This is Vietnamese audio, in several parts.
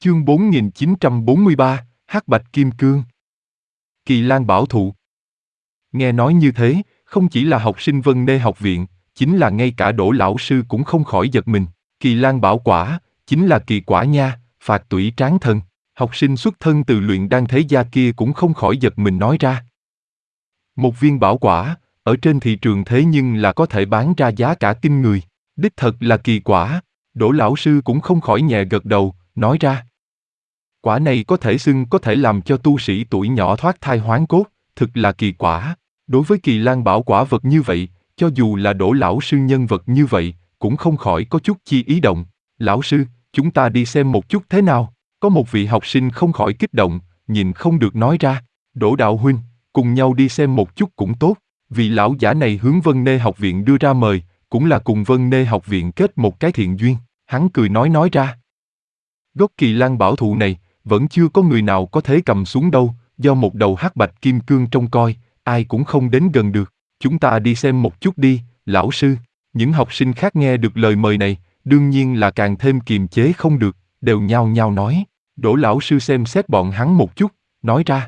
Chương 4943, Hắc Bạch Kim Cương. Kỳ Lan Bảo Thụ. Nghe nói như thế, không chỉ là học sinh Vân Nê học viện, chính là ngay cả Đỗ lão sư cũng không khỏi giật mình. Kỳ Lan Bảo Quả, chính là kỳ quả nha, phạt tủy tráng thần. Học sinh xuất thân từ luyện đan thế gia kia cũng không khỏi giật mình nói ra. Một viên bảo quả, ở trên thị trường thế nhưng là có thể bán ra giá cả kinh người. Đích thật là kỳ quả. Đỗ lão sư cũng không khỏi nhẹ gật đầu, nói ra. Quả này có thể xưng có thể làm cho tu sĩ tuổi nhỏ thoát thai hoán cốt, thực là kỳ quả. Đối với Kỳ Lan Bảo Quả vật như vậy, cho dù là Đỗ lão sư nhân vật như vậy, cũng không khỏi có chút chi ý động. Lão sư, chúng ta đi xem một chút thế nào? Có một vị học sinh không khỏi kích động, nhìn không được nói ra. Đỗ đạo huynh, cùng nhau đi xem một chút cũng tốt. Vị lão giả này hướng Vân Nê học viện đưa ra mời, cũng là cùng Vân Nê học viện kết một cái thiện duyên. Hắn cười nói ra. Gốc Kỳ Lan Bảo Thụ này, vẫn chưa có người nào có thể cầm xuống đâu, do một đầu hắc bạch kim cương trông coi, ai cũng không đến gần được. Chúng ta đi xem một chút đi, lão sư. Những học sinh khác nghe được lời mời này, đương nhiên là càng thêm kiềm chế không được, đều nhao nhao nói. Đỗ lão sư xem xét bọn hắn một chút, nói ra.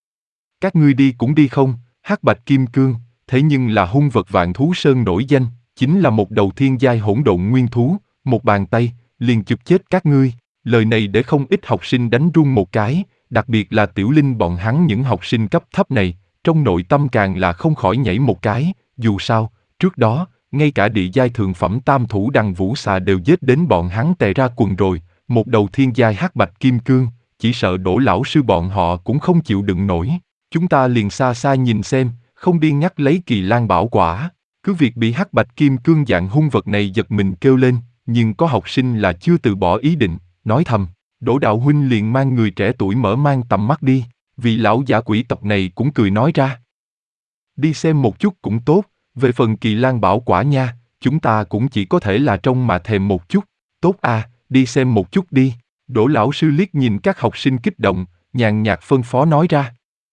Các ngươi đi cũng đi không, hắc bạch kim cương, thế nhưng là hung vật Vạn Thú Sơn nổi danh, chính là một đầu thiên giai hỗn độn nguyên thú, một bàn tay, liền chụp chết các ngươi. Lời này để không ít học sinh đánh run một cái, đặc biệt là Tiểu Linh bọn hắn những học sinh cấp thấp này, trong nội tâm càng là không khỏi nhảy một cái, dù sao, trước đó, ngay cả địa giai thượng phẩm tam thủ đằng vũ xà đều giết đến bọn hắn tè ra quần rồi, một đầu thiên giai hắc bạch kim cương, chỉ sợ Đỗ lão sư bọn họ cũng không chịu đựng nổi. Chúng ta liền xa xa nhìn xem, không đi nhắc lấy Kỳ Lan Bảo Quả. Cứ việc bị hắc bạch kim cương dạng hung vật này giật mình kêu lên, nhưng có học sinh là chưa từ bỏ ý định, nói thầm. Đỗ đạo huynh liền mang người trẻ tuổi mở mang tầm mắt đi. Vị lão giả quỷ tộc này cũng cười nói ra. Đi xem một chút cũng tốt, về phần Kỳ Lan Bảo Quả nha, chúng ta cũng chỉ có thể là trông mà thèm một chút. Tốt à, đi xem một chút đi. Đỗ lão sư liếc nhìn các học sinh kích động, nhàn nhạt phân phó nói ra.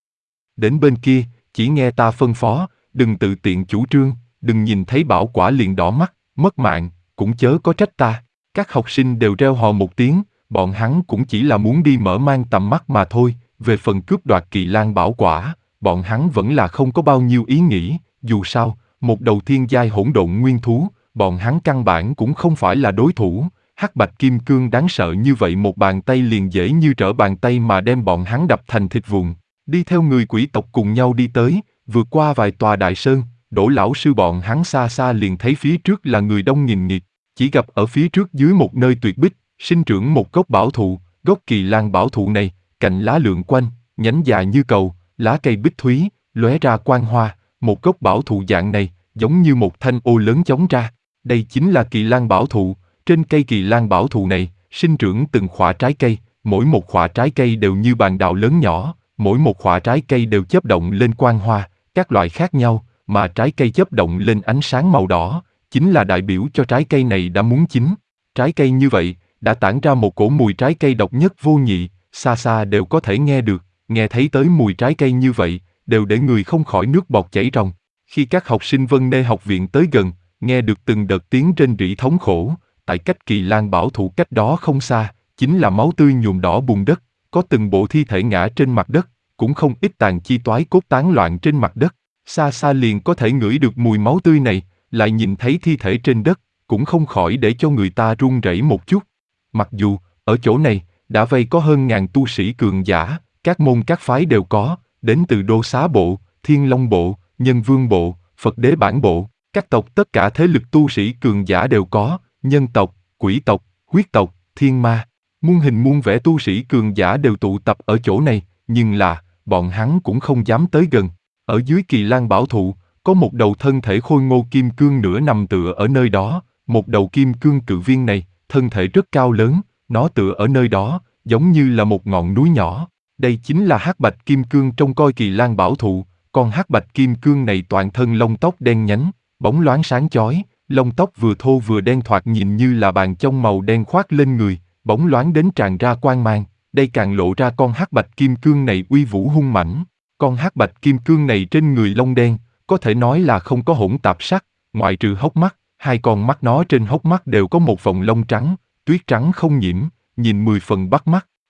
Đến bên kia, chỉ nghe ta phân phó, đừng tự tiện chủ trương, đừng nhìn thấy bảo quả liền đỏ mắt, mất mạng, cũng chớ có trách ta. Các học sinh đều reo hò một tiếng, bọn hắn cũng chỉ là muốn đi mở mang tầm mắt mà thôi, về phần cướp đoạt Kỳ Lan Bảo Quả, bọn hắn vẫn là không có bao nhiêu ý nghĩ, dù sao, một đầu thiên giai hỗn độn nguyên thú, bọn hắn căn bản cũng không phải là đối thủ, hắc bạch kim cương đáng sợ như vậy một bàn tay liền dễ như trở bàn tay mà đem bọn hắn đập thành thịt vụn. Đi theo người quỷ tộc cùng nhau đi tới, vượt qua vài tòa đại sơn, Đỗ lão sư bọn hắn xa xa liền thấy phía trước là người đông nghìn nghịt, chỉ gặp ở phía trước dưới một nơi tuyệt bích, sinh trưởng một gốc bảo thụ, gốc Kỳ Lan Bảo Thụ này, cành lá lượn quanh, nhánh dài như cầu, lá cây bích thúy, lóe ra quang hoa, một gốc bảo thụ dạng này, giống như một thanh ô lớn chóng ra. Đây chính là Kỳ Lan Bảo Thụ, trên cây Kỳ Lan Bảo Thụ này, sinh trưởng từng khỏa trái cây, mỗi một khỏa trái cây đều như bàn đào lớn nhỏ, mỗi một khỏa trái cây đều chớp động lên quang hoa, các loại khác nhau, mà trái cây chớp động lên ánh sáng màu đỏ, chính là đại biểu cho trái cây này đã muốn chín. Trái cây như vậy, đã tản ra một cổ mùi trái cây độc nhất vô nhị, xa xa đều có thể nghe được, nghe thấy tới mùi trái cây như vậy, đều để người không khỏi nước bọt chảy ròng. Khi các học sinh Vân Nê học viện tới gần, nghe được từng đợt tiếng rên rỉ thống khổ, tại cách Kỳ Lan Bảo Thụ cách đó không xa, chính là máu tươi nhuộm đỏ bùn đất, có từng bộ thi thể ngã trên mặt đất, cũng không ít tàn chi toái cốt tán loạn trên mặt đất. Xa xa liền có thể ngửi được mùi máu tươi này, lại nhìn thấy thi thể trên đất, cũng không khỏi để cho người ta run rẩy một chút. Mặc dù, ở chỗ này, đã vây có hơn ngàn tu sĩ cường giả, các môn các phái đều có, đến từ Đô Xá Bộ, Thiên Long Bộ, Nhân Vương Bộ, Phật Đế Bản Bộ, các tộc tất cả thế lực tu sĩ cường giả đều có, nhân tộc, quỷ tộc, huyết tộc, thiên ma, muôn hình muôn vẻ tu sĩ cường giả đều tụ tập ở chỗ này, nhưng là, bọn hắn cũng không dám tới gần. Ở dưới Kỳ Lan Bảo Thụ, có một đầu thân thể khôi ngô kim cương nửa nằm tựa ở nơi đó, một đầu kim cương cự viên này, thân thể rất cao lớn, nó tựa ở nơi đó, giống như là một ngọn núi nhỏ. Đây chính là hắc bạch kim cương trông coi Kỳ Lan Bảo Thụ, con hắc bạch kim cương này toàn thân lông tóc đen nhánh, bóng loáng sáng chói, lông tóc vừa thô vừa đen thoạt nhìn như là bàn trong màu đen khoác lên người, bóng loáng đến tràn ra quang mang, đây càng lộ ra con hắc bạch kim cương này uy vũ hung mãnh. Con hắc bạch kim cương này trên người lông đen, có thể nói là không có hỗn tạp sắc, ngoại trừ hốc mắt, hai con mắt nó trên hốc mắt đều có một vòng lông trắng, tuyết trắng không nhiễm, nhìn 10 phần bắt mắt,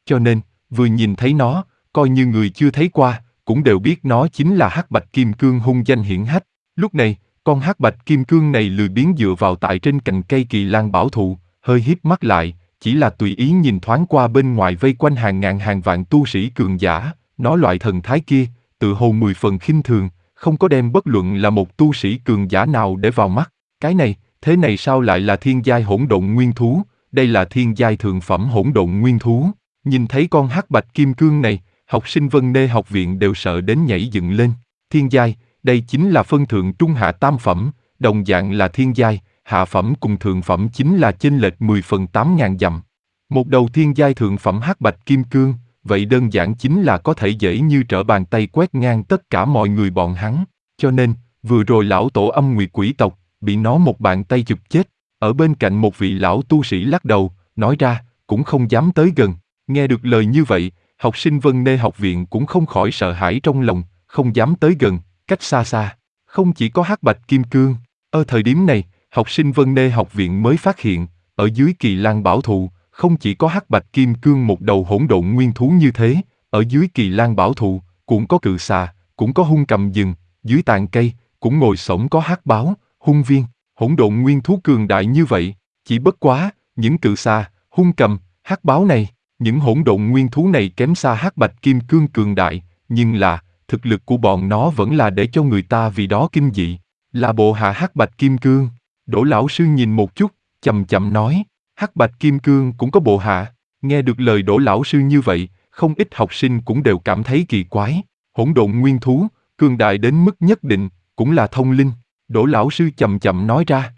cho nên, vừa nhìn thấy nó, coi như người chưa thấy qua, cũng đều biết nó chính là hắc bạch kim cương hung danh hiển hách. Lúc này, con hắc bạch kim cương này lười biếng dựa vào tại trên cành cây kỳ lan bảo thụ, hơi híp mắt lại, chỉ là tùy ý nhìn thoáng qua bên ngoài vây quanh hàng ngàn hàng vạn tu sĩ cường giả, nó loại thần thái kia, tự hồ 10 phần khinh thường, không có đem bất luận là một tu sĩ cường giả nào để vào mắt. Cái này, thế này sao lại là thiên giai hỗn độn nguyên thú, đây là thiên giai thượng phẩm hỗn độn nguyên thú. Nhìn thấy con hắc bạch kim cương này, học sinh Vân Nê học viện đều sợ đến nhảy dựng lên. Thiên giai, đây chính là phân thượng trung hạ tam phẩm, đồng dạng là thiên giai, hạ phẩm cùng thượng phẩm chính là chênh lệch 10 phần 8.000 dặm. Một đầu thiên giai thượng phẩm hắc bạch kim cương, vậy đơn giản chính là có thể dễ như trở bàn tay quét ngang tất cả mọi người bọn hắn. Cho nên, vừa rồi lão tổ âm nguyệt quỷ tộc, bị nó một bàn tay chụp chết. Ở bên cạnh một vị lão tu sĩ lắc đầu, nói ra, cũng không dám tới gần. Nghe được lời như vậy, học sinh Vân Nê học viện cũng không khỏi sợ hãi trong lòng, không dám tới gần, cách xa xa. Không chỉ có hắc bạch kim cương, ở thời điểm này, học sinh Vân Nê học viện mới phát hiện, ở dưới kỳ lan bảo thụ, không chỉ có hắc bạch kim cương một đầu hỗn độn nguyên thú như thế, ở dưới kỳ lan bảo thụ, cũng có cự xà, cũng có hung cầm rừng, dưới tàn cây, cũng ngồi xổm có hắc báo, hung viên, hỗn độn nguyên thú cường đại như vậy, chỉ bất quá, những cự xà, hung cầm, hắc báo này, những hỗn độn nguyên thú này kém xa hắc bạch kim cương cường đại, nhưng là, thực lực của bọn nó vẫn là để cho người ta vì đó kinh dị. Là bộ hạ hắc bạch kim cương. Đỗ lão sư nhìn một chút, chậm chậm nói, hắc bạch kim cương cũng có bộ hạ. Nghe được lời Đỗ lão sư như vậy, không ít học sinh cũng đều cảm thấy kỳ quái. Hỗn độn nguyên thú, cường đại đến mức nhất định, cũng là thông linh. Đỗ lão sư chậm chậm nói ra.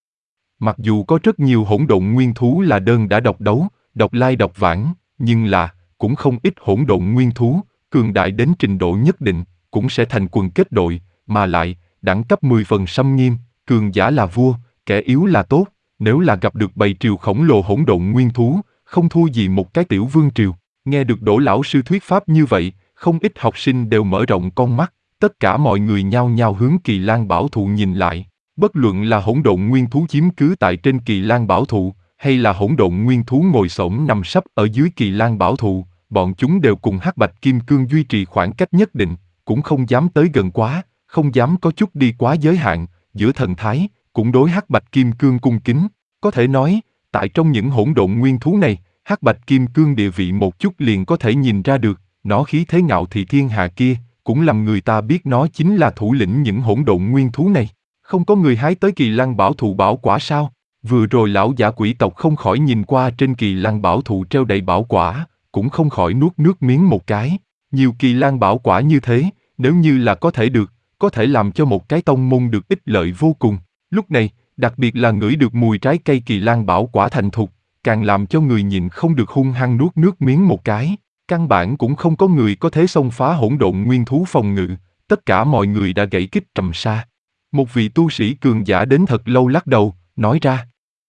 Mặc dù có rất nhiều hỗn độn nguyên thú là đơn đã độc đấu, độc lai độc vãng, nhưng là, cũng không ít hỗn độn nguyên thú, cường đại đến trình độ nhất định, cũng sẽ thành quần kết đội, mà lại, đẳng cấp 10 phần xâm nghiêm, cường giả là vua, kẻ yếu là tốt, nếu là gặp được bầy triều khổng lồ hỗn độn nguyên thú, không thua gì một cái tiểu vương triều. Nghe được Đỗ lão sư thuyết pháp như vậy, không ít học sinh đều mở rộng con mắt, tất cả mọi người nhao nhao hướng kỳ lan bảo thụ nhìn lại. Bất luận là hỗn độn nguyên thú chiếm cứ tại trên kỳ lan bảo thụ, hay là hỗn độn nguyên thú ngồi xổm nằm sấp ở dưới kỳ lan bảo thụ, bọn chúng đều cùng hắc bạch kim cương duy trì khoảng cách nhất định, cũng không dám tới gần quá, không dám có chút đi quá giới hạn, giữa thần thái, cũng đối hắc bạch kim cương cung kính. Có thể nói, tại trong những hỗn độn nguyên thú này, hắc bạch kim cương địa vị một chút liền có thể nhìn ra được, nó khí thế ngạo thị thiên hạ kia, cũng làm người ta biết nó chính là thủ lĩnh những hỗn độn nguyên thú này. Không có người hái tới kỳ lan bảo thụ bảo quả sao? Vừa rồi lão giả quỷ tộc không khỏi nhìn qua trên kỳ lan bảo thụ treo đầy bảo quả, cũng không khỏi nuốt nước miếng một cái. Nhiều kỳ lan bảo quả như thế, nếu như là có thể được, có thể làm cho một cái tông môn được ích lợi vô cùng. Lúc này, đặc biệt là ngửi được mùi trái cây kỳ lan bảo quả thành thục, càng làm cho người nhìn không được hung hăng nuốt nước miếng một cái. Căn bản cũng không có người có thể xông phá hỗn độn nguyên thú phòng ngự, tất cả mọi người đã gãy kích trầm sa. Một vị tu sĩ cường giả đến thật lâu lắc đầu, nói ra.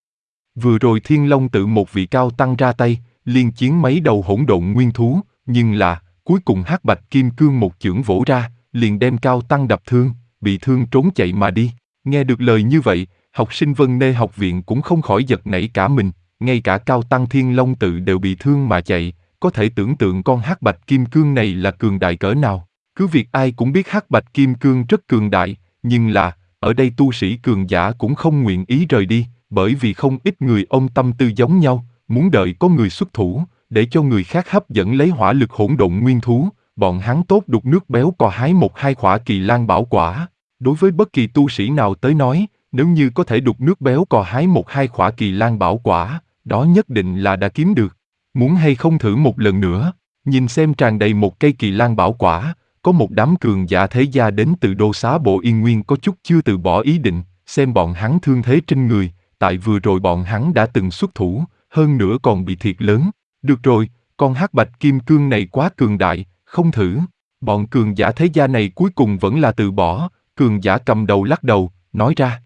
Vừa rồi Thiên Long tự một vị cao tăng ra tay, liên chiến mấy đầu hỗn độn nguyên thú, nhưng là, cuối cùng hắc bạch kim cương một chưởng vỗ ra, liền đem cao tăng đập thương, bị thương trốn chạy mà đi. Nghe được lời như vậy, học sinh Vân Nê học viện cũng không khỏi giật nảy cả mình, ngay cả cao tăng Thiên Long tự đều bị thương mà chạy, có thể tưởng tượng con hắc bạch kim cương này là cường đại cỡ nào. Cứ việc ai cũng biết hắc bạch kim cương rất cường đại, nhưng là, ở đây tu sĩ cường giả cũng không nguyện ý rời đi, bởi vì không ít người ôm tâm tư giống nhau, muốn đợi có người xuất thủ, để cho người khác hấp dẫn lấy hỏa lực hỗn độn nguyên thú, bọn hắn tốt đục nước béo cò hái một hai quả kỳ lan bảo quả. Đối với bất kỳ tu sĩ nào tới nói, nếu như có thể đục nước béo cò hái một hai quả kỳ lan bảo quả, đó nhất định là đã kiếm được. Muốn hay không thử một lần nữa, nhìn xem tràn đầy một cây kỳ lan bảo quả, có một đám cường giả thế gia đến từ đô xá bộ Yên Nguyên có chút chưa từ bỏ ý định, xem bọn hắn thương thế trên người, tại vừa rồi bọn hắn đã từng xuất thủ, hơn nữa còn bị thiệt lớn. Được rồi, con hắc bạch kim cương này quá cường đại, không thử. Bọn cường giả thế gia này cuối cùng vẫn là từ bỏ, cường giả cầm đầu lắc đầu, nói ra.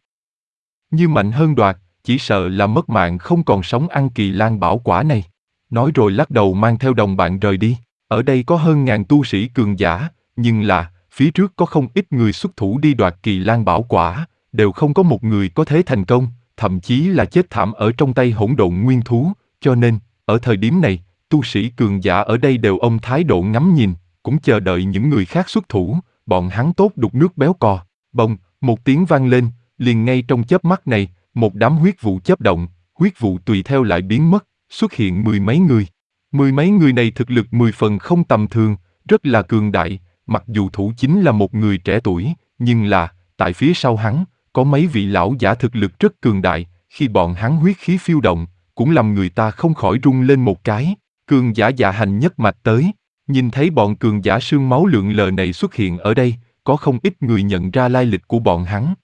Như mạnh hơn đoạt, chỉ sợ là mất mạng không còn sống ăn kỳ lan bảo quả này. Nói rồi lắc đầu mang theo đồng bạn rời đi. Ở đây có hơn ngàn tu sĩ cường giả, nhưng là, phía trước có không ít người xuất thủ đi đoạt kỳ lan bảo quả, đều không có một người có thế thành công, thậm chí là chết thảm ở trong tay hỗn độn nguyên thú, cho nên, ở thời điểm này, tu sĩ cường giả ở đây đều ôm thái độ ngắm nhìn, cũng chờ đợi những người khác xuất thủ, bọn hắn tốt đục nước béo cò. Bông, một tiếng vang lên, liền ngay trong chớp mắt này, một đám huyết vụ chớp động, huyết vụ tùy theo lại biến mất, xuất hiện mười mấy người. Mười mấy người này thực lực 10 phần không tầm thường, rất là cường đại, mặc dù thủ chính là một người trẻ tuổi, nhưng là, tại phía sau hắn, có mấy vị lão giả thực lực rất cường đại, khi bọn hắn huyết khí phiêu động, cũng làm người ta không khỏi rung lên một cái. Cường giả Dạ Hành nhất mạch tới, nhìn thấy bọn cường giả xương máu lượn lờ này xuất hiện ở đây, có không ít người nhận ra lai lịch của bọn hắn,